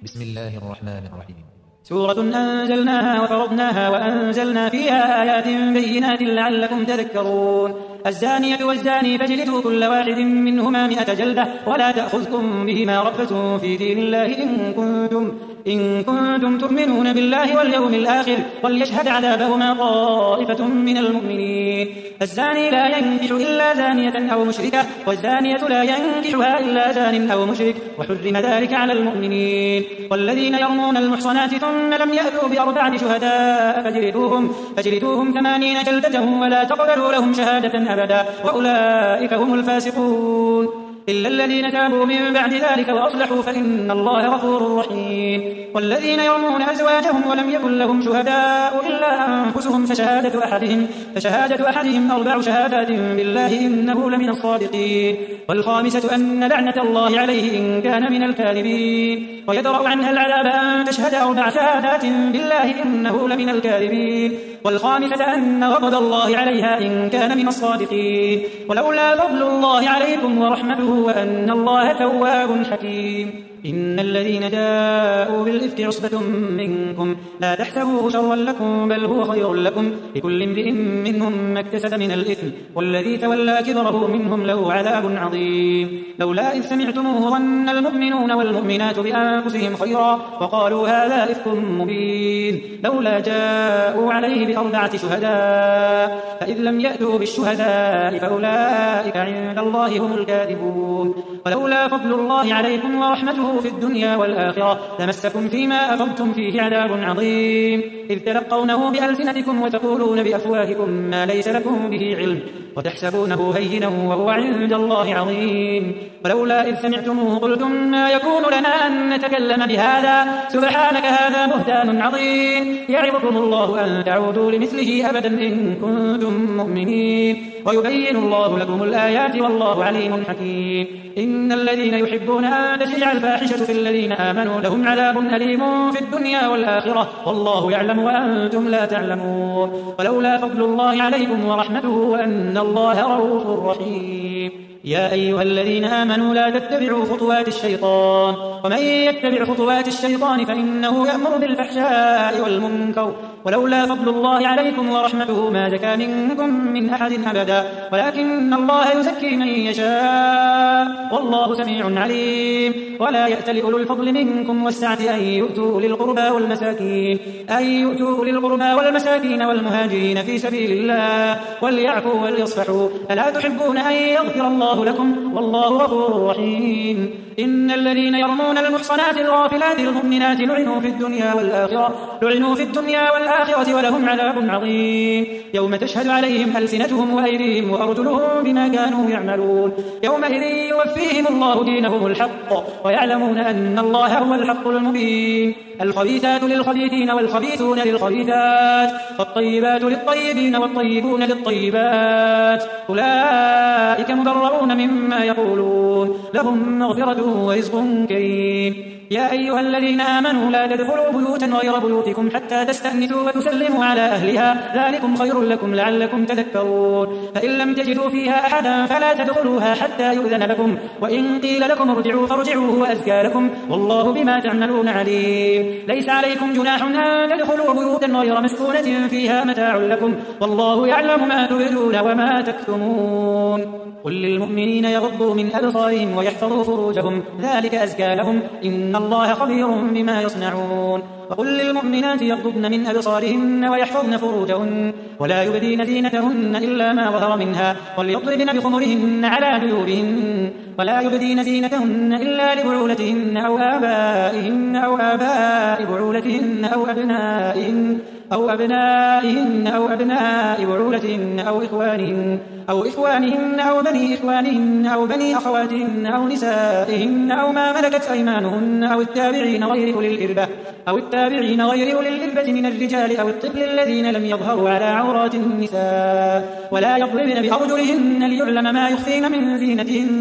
بسم الله الرحمن الرحيم. سورة أنزلناها وفرضناها وأنزلنا فيها آيات بينات لعلكم تذكرون. الزانية والزاني فاجلدوا كل واحد منهما 100 جلدة ولا تأخذكم بهما رأفة في دين الله إن كنتم تؤمنون بالله واليوم الآخر وليشهد عذابهما طائفة من المؤمنين. الزاني لا ينكح إلا زانية أو مشركة والزانية لا ينكحها إلا زان أو مشرك وحرم ذلك على المؤمنين. والذين يرمون المحصنات ثم لم يأتوا ب4 شهداء فاجلدوهم 80 جلدة ولا تقبلوا لهم شهادة أبدا وأولئك هم الفاسقون. إلا الذين تابوا من بعد ذلك وأصلحوا فإن الله غفور رحيم. والذين يرمون أزواجهم ولم يكن لهم شهداء إلا أنفسهم فشهادة أحدهم 4 شهادات بالله إنه لمن الصادقين. والخامسة أن لعنة الله عليه إن كان من الكاذبين. ويدرأ عنها العذاب أن تشهد 4 شهادات بالله إنه لمن الكاذبين. والخامسة أن غضب الله عليها إن كان من الصادقين. ولولا فضل الله عليكم ورحمته وأن الله تواب حكيم. إن الذين جاءوا بالإفك عصبة منكم لا تحسبوه شرا لكم بل هو خير لكم لكل امرئ منهم ما اكتسب من الإثم والذي تولى كبره منهم له عذاب عظيم. لولا إذ سمعتموه ظن المؤمنون والمؤمنات بأنفسهم خيرا وقالوا هذا إفك مبين. لولا جاءوا عليه ب4 شهداء فإذ لم يأتوا بالشهداء فأولئك عند الله هم الكاذبون. ولولا فضل الله عليكم ورحمته في الدنيا والآخرة لمسكم فيما أفضتم فيه عذاب عظيم إذ تلقونه بألسنتكم وتقولون بأفواهكم ما ليس لكم به علم وتحسبونه هينا وهو عند الله عظيم. ولولا إذ سمعتموه قلتم ما يكون لنا أن نتكلم بهذا سبحانك هذا بهتان عظيم. يعظكم الله أن تعودوا لمثله أبدا إن كنتم مؤمنين ويبين الله لكم الآيات والله عليم حكيم. إن الذين يحبون أن تشيع الفاحشة في الذين آمنوا لهم عذاب أليم في الدنيا والآخرة والله يعلم وأنتم لا تعلمون. ولولا فضل الله عليكم ورحمته وأن الله رؤوف رحيم. يا أيها الذين آمنوا لا تتبعوا خطوات الشيطان ومن يتبع خطوات الشيطان فإنه يأمر بالفحشاء والمنكر. ولولا فضل الله عليكم ورحمته ما زكى منكم من أحد أبدا ولكن الله يزكي من يشاء والله سميع عليم. ولا يأتل أولو الفضل منكم والسعة أن يؤتوا أولي القربى والمساكين والمهاجرين في سبيل الله وليعفوا وليصفحوا ألا تحبون أن يغفر الله لكم والله غفور رحيم. إن الذين يرمون المحصنات الغافلات المؤمنات لعنوا في الدنيا والآخرة ولهم عذاب عظيم يوم تشهد عليهم ألسنتهم وأيديهم وأرجلهم بما كانوا يعملون. يومئذ يوفيهم الله دينهم الحق ويعلمون أن الله هو الحق المبين. الخبيثات للخبيثين والخبيثون للخبيثات والطيبات للطيبين والطيبون للطيبات أولئك مبرؤون مما يقولون لهم مغفرة ورزق كريم. يا أيها الذين آمنوا لا تدخلوا بيوتا غير بيوتكم حتى تستأنسوا وتسلموا على أهلها ذلكم خير لكم لعلكم تذكرون. فإن لم تجدوا فيها أحدا فلا تدخلوها حتى يؤذن لكم وإن قيل لكم ارجعوا فارجعوا هو أزكى لكم والله بما تعملون عليم. ليس عليكم جناح أن تدخلوا بيوتا غير مسكونة فيها متاع لكم والله يعلم ما تبدون وما تكتمون. قل للمؤمنين يغضوا من أبصارهم ويحفظوا فروجهم ذلك أزكى لهم إن الله خبير بما يصنعون. وقل للمؤمنات يغضضن من أبصارهن ويحفظن فروجهن ولا يبدين زينتهن إلا ما ظهر منها وليضربن بخمرهن على جيوبهن ولا يبدين زينتهن إلا لبعولتهن أو آبائهن أو آباء بعولتهن أو أبنائهن أو أبناء بعولتهن أو إخوانهن أو بني إخوانهن أو بني أخواتهن أو نسائهن أو ما ملكت أيمانهن أو التابعين غير أولي الإربة من الرجال أو الطفل الذين لم يظهروا على عورات النساء ولا يضربن بأرجلهن ليعلم ما يخفين من زينتهن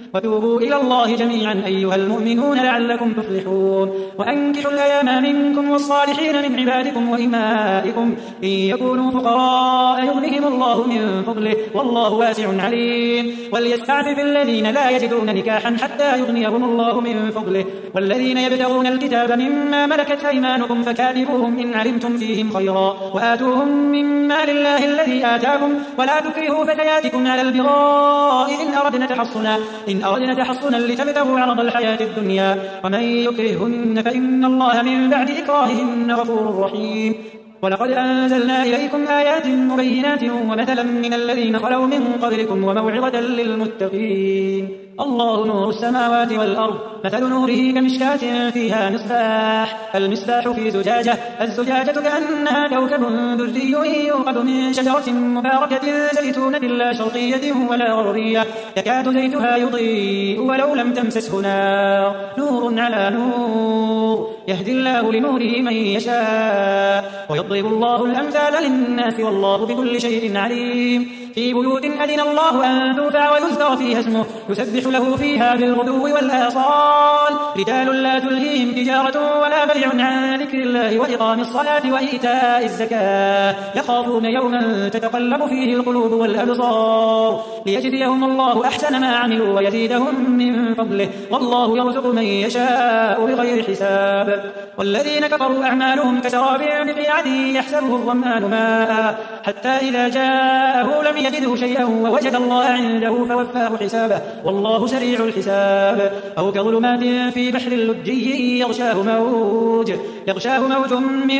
وتوبوا إلى الله جميعا أيها المؤمنون لعلكم تفلحون وأنكحوا الأيام منكم والصالحين من عبادكم وإمائكم إن يكونوا فقراء يغنهم الله من فضله والله واسع عليم وليستعفف الذين لا يجدون نكاحا حتى يغنيهم الله من فضله والذين يبتغون الكتاب مما ملكت أيمانكم فكاتبوهم إن علمتم فيهم خيرا وآتوهم مما لله الذي آتاكم ولا تكرهوا فتياتكم على البغاء إن أردنا تحصنا لتبتغوا عرض الحياة الدنيا ومن يكرههن فإن الله من بعد إكراههن غفور رحيم ولقد أنزلنا إليكم آيات مبينات ومثلا من الذين خلوا من قبلكم وموعظة للمتقين الله نور السماوات والأرض مثل نوره كمشكاة فيها مصباح المصباح في زجاجة الزجاجة كأنها كوكب دري يوقد من شجرة مباركة زيتونة لا شرقية ولا غربية يكاد زيتها يضيء ولو لم تمسسه نار نور على نور يهدي الله لنوره من يشاء ويضرب الله الأمثال للناس والله بكل شيء عليم في بيوت أذن الله أن ترفع ويذكر فيها اسمه يسبح له فيها بالغدو والآصال رجال لا تلهيهم تجارة ولا بيع عن ذكر الله وإقام الصلاة وإيتاء الزكاة يخافون يوما تتقلب فيه القلوب والأبصار ليجزيهم الله أحسن ما عملوا ويزيدهم من فضله والله يرزق من يشاء بغير حساب والذين كفروا أعمالهم كسراب بقيعة يحسبه الظمآن ماء حتى إذا جاءه لم يجده شيئا ووجد الله عنده فوفاه حسابه والله سريع الحساب أو كظلمات في بحر اللجي يغشاه موج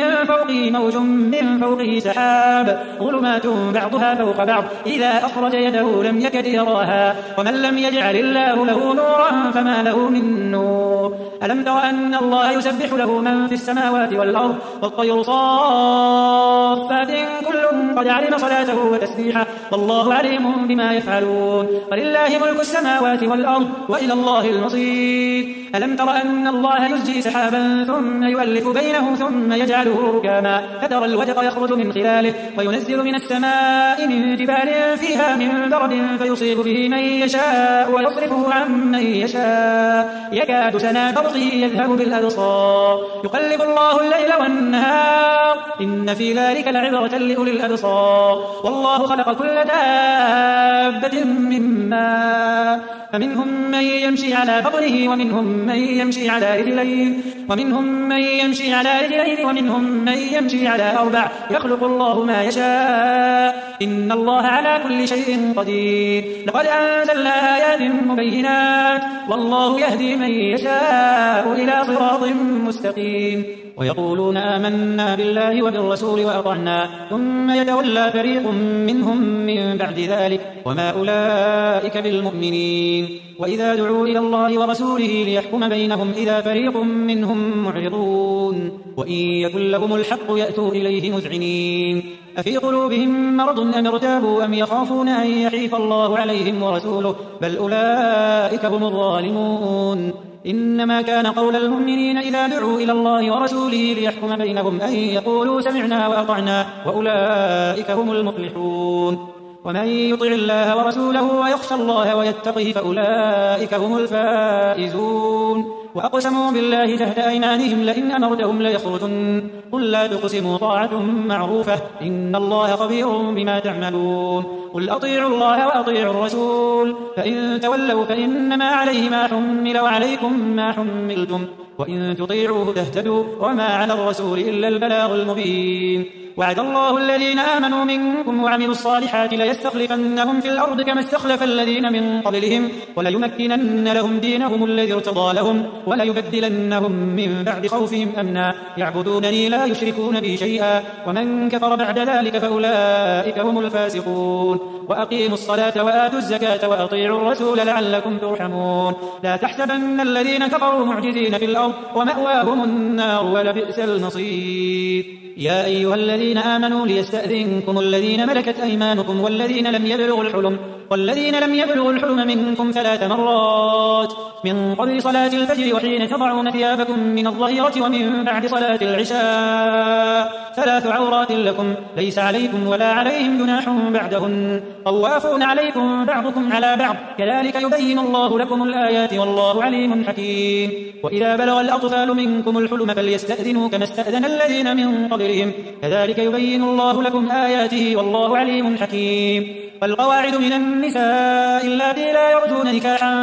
من فوقه سحاب ظلمات بعضها فوق بعض إذا أخرج يده لم يكد يراها ومن لم يجعل الله له نورا فما له من نور ألم تر أن الله يسبح له من في السماوات والأرض والطير صافات كل قد علم صلاته وتسبيحه والله عليم بما يفعلون ولله ملك السماوات والأرض وإلى الله المصير ألم تر أن الله يزجي سحابا ثم يؤلف بينه ثم يجعله ركاما فترى الودق يخرج من خلاله وينزل من السماء من جبال فيها من برد فيصيب به من يشاء ويصرفه عن من يشاء يكاد سنا برقه يذهب بالأبصار يقلب الله الليل والنهار إن في ذلك لعبرة لأولي الأبصار والله خلق كل دابة من ماء فمنهم من يمشي على بطنه ومنهم من يمشي على رجلين ومنهم من يمشي على أربع يخلق الله ما يشاء إن الله على كل شيء قدير لقد أنزلنا آيات مبينات والله يهدي من يشاء إلى صراط مستقيم ويقولون آمنا بالله وبالرسول وأطعنا ثم يتولى فريق منهم من بعد ذلك وما أولئك بالمؤمنين وإذا دعوا إلى الله ورسوله ليحكم بينهم إذا فريق منهم معرضون وإن يكن لهم الحق يأتوا إليه مذعنين أفي قلوبهم مرض أم ارتابوا أم يخافون أن يحيف الله عليهم ورسوله بل أولئك هم الظالمون إنما كان قول المؤمنين إذا دعوا إلى الله ورسوله ليحكم بينهم أن يقولوا سمعنا وأطعنا وأولئك هم المفلحون ومن يطع الله ورسوله ويخشى الله ويتقه فأولئك هم الفائزون وأقسموا بالله جهد أيمانهم لئن أمرتهم ليخرجن قل لا تقسموا طاعة معروفة إن الله خبير بما تعملون قل أطيعوا الله وأطيعوا الرسول فإن تولوا فإنما عليه ما حمل وعليكم ما حملتم وإن تطيعوه تهتدوا وما على الرسول إلا البلاغ المبين وعد الله الذين آمنوا منكم وعملوا الصالحات ليستخلفنهم في الأرض كما استخلف الذين من قبلهم وليمكنن لهم دينهم الذي ارتضى لهم وليبدلنهم من بعد خوفهم أمنا يعبدونني لا يشركون بي شيئا ومن كفر بعد ذلك فأولئك هم الفاسقون وأقيموا الصلاة وآتوا الزكاة وأطيعوا الرسول لعلكم ترحمون لا تحسبن الذين كفروا معجزين في الأرض ومأواهم النار ولبئس المصير يا أيها الذين الذين آمنوا ليستأذنكم الذين ملكت أيمانكم والذين لم يبلغوا الحلم منكم 3 مرات من قبل صلاة الفجر وحين تضعون ثيابكم من الظهيرة ومن بعد صلاة العشاء 3 عورات لكم ليس عليكم ولا عليهم جناح بعدهن طوافون عليكم بعضكم على بعض كذلك يبين الله لكم الآيات والله عليم حكيم. وإذا بلغ الأطفال منكم الحلم فليستأذنوا كما استأذن الذين من قبلهم كذلك يبين الله لكم آياته والله عليم حكيم. والقواعد من النساء اللاتي لا يرجون نكاحا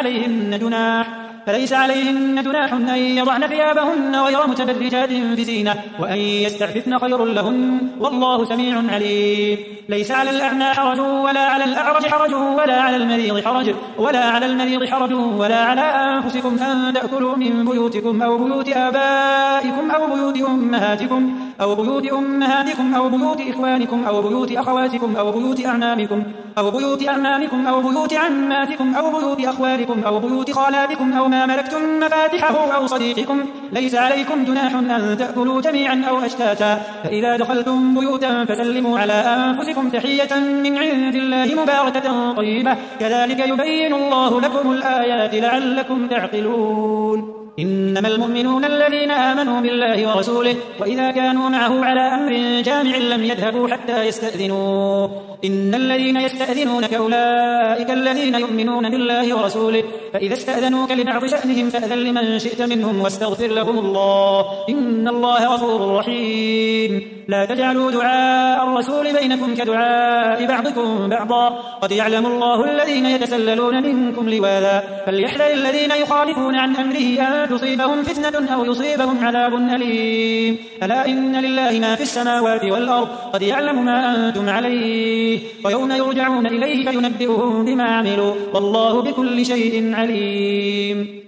فليس عليهن جناح أن يضعن ثيابهن غير متبرجات بزينة وأن يستعففن خير لهن والله سميع عليم. ليس على الأعمى حرج ولا على الأعرج حرج ولا على المريض حرج ولا على أنفسكم أن تأكلوا من بيوتكم أو بيوت آبائكم أو بيوت أمهاتكم أو بيوت إخوانكم أو بيوت أخواتكم أو بيوت أعمامكم أو بيوت عماتكم أو بيوت أخوالكم أو بيوت خالاتكم أو ما ملكتم مفاتحه أو صديقكم ليس عليكم جناح أن تأكلوا جميعا أو أشتاتا فإذا دخلتم بيوتا فسلموا على أنفسكم تحية من عند الله مباركة طيبة كذلك يبين الله لكم الآيات لعلكم تعقلون. إنما المؤمنون الذين آمنوا بالله ورسوله وإذا كانوا معه على أمر جامع لم يذهبوا حتى يستأذنوه إن الذين يستأذنونك أولئك الذين يؤمنون بالله ورسوله فإذا استأذنوك لبعض شأنهم فأذن لمن شئت منهم واستغفر لهم الله إن الله غفور رحيم. لا تجعلوا دعاء الرسول بينكم كدعاء بعضكم بعضا قد يعلم الله الذين يتسللون منكم لواذا فليحذر الذين يخالفون عن أمره أن تصيبهم فتنة أو يصيبهم عذاب أليم. ألا إن لله ما في السماوات والأرض قد يعلم ما أنتم عليه ويوم يرجعون إليه فينبئهم بما عملوا والله بكل شيء عليم.